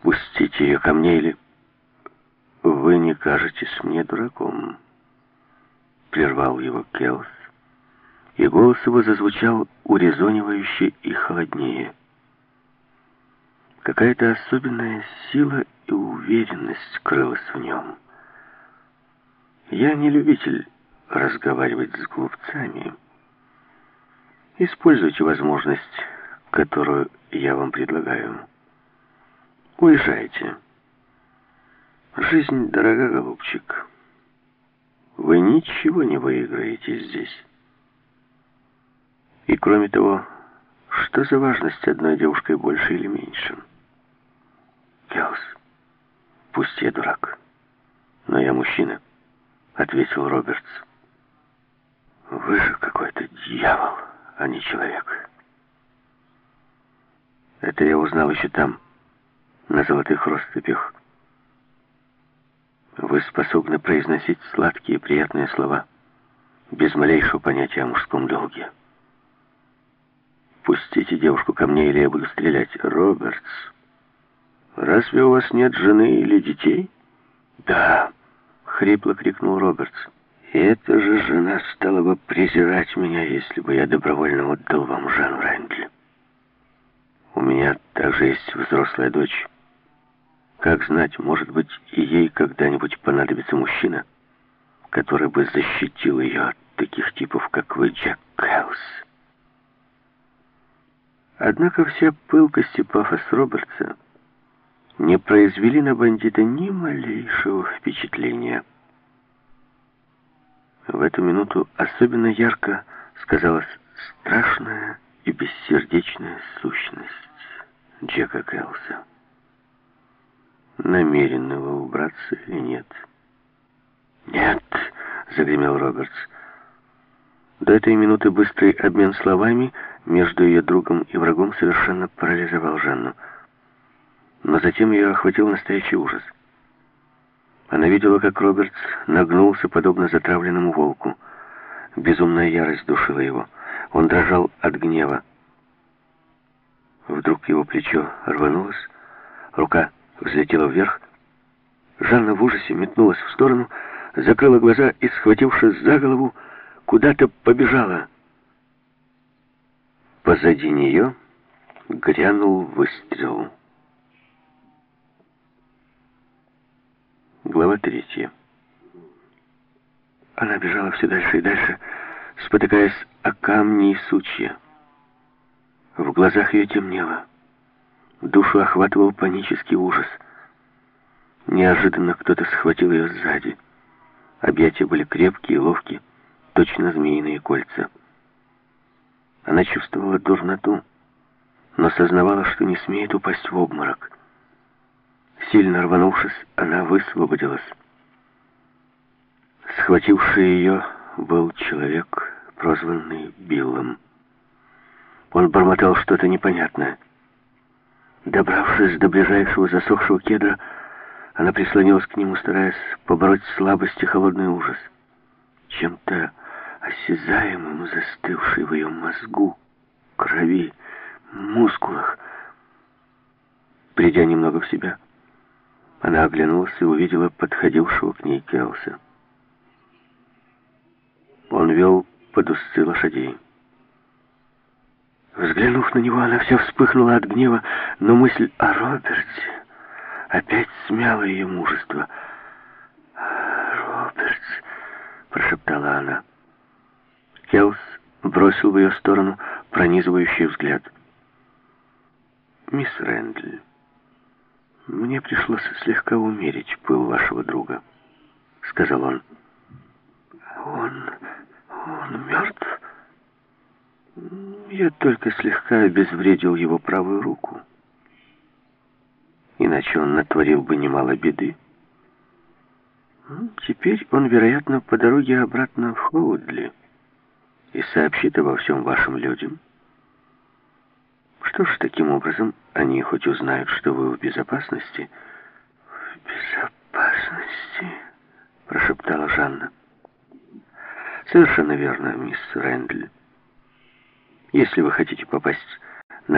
Пустите ее ко мне, или... Вы не кажетесь мне дураком, прервал его Келс, и голос его зазвучал урезонивающе и холоднее. Какая-то особенная сила и уверенность крылась в нем. Я не любитель разговаривать с глупцами. Используйте возможность, которую я вам предлагаю. Уезжайте. Жизнь дорога, голубчик. Вы ничего не выиграете здесь. И кроме того, что за важность одной девушкой больше или меньше? Келс, пусть я дурак, но я мужчина, ответил Робертс. Вы же какой-то дьявол, а не человек. Это я узнал еще там, на золотых россыпях. Вы способны произносить сладкие и приятные слова, без малейшего понятия о мужском долге. Пустите девушку ко мне, или я буду стрелять. Робертс, разве у вас нет жены или детей? Да, хрипло крикнул Робертс. И эта же жена стала бы презирать меня, если бы я добровольно отдал вам Жанну Рэнкли. У меня также есть взрослая дочь. Как знать, может быть, и ей когда-нибудь понадобится мужчина, который бы защитил ее от таких типов, как вы, Джек Келс. Однако вся пылкость и пафос Робертса не произвели на бандита ни малейшего впечатления. В эту минуту особенно ярко сказалась страшная и бессердечная сущность Джека Келса. Намерен его убраться или нет? «Нет!» — загремел Робертс. До этой минуты быстрый обмен словами между ее другом и врагом совершенно парализовал Жанну. Но затем ее охватил настоящий ужас. Она видела, как Робертс нагнулся, подобно затравленному волку. Безумная ярость душила его. Он дрожал от гнева. Вдруг его плечо рванулось, рука взлетела вверх. Жанна в ужасе метнулась в сторону, закрыла глаза и, схватившись за голову, куда-то побежала. Позади нее грянул выстрел. Глава 3. Она бежала все дальше и дальше, спотыкаясь о камни и сучья. В глазах ее темнело. Душу охватывал панический ужас. Неожиданно кто-то схватил ее сзади. Объятия были крепкие и ловкие, точно змеиные кольца. Она чувствовала дурноту, но сознавала, что не смеет упасть в обморок. Сильно рванувшись, она высвободилась. Схвативший ее был человек, прозванный Биллом. Он бормотал что-то непонятное. Добравшись до ближайшего засохшего кедра, она прислонилась к нему, стараясь побороть слабость и холодный ужас. Чем-то осязаемым, застывший в ее мозгу, крови, мускулах. Придя немного в себя, она оглянулась и увидела подходившего к ней Келса. Он вел под узцы лошадей. Взглянув на него, она вся вспыхнула от гнева, но мысль о Роберте опять смяла ее мужество. «Робертс», — прошептала она. Келс бросил в ее сторону пронизывающий взгляд. «Мисс Рэндли, мне пришлось слегка умерить пыл вашего друга», — сказал он. Он мертв? Я только слегка обезвредил его правую руку. Иначе он натворил бы немало беды. Теперь он, вероятно, по дороге обратно в Хоудли и сообщит обо всем вашим людям. Что ж, таким образом, они хоть узнают, что вы в безопасности. В безопасности, прошептала Жанна. Совершенно верно, мисс Рэндли. Если вы хотите попасть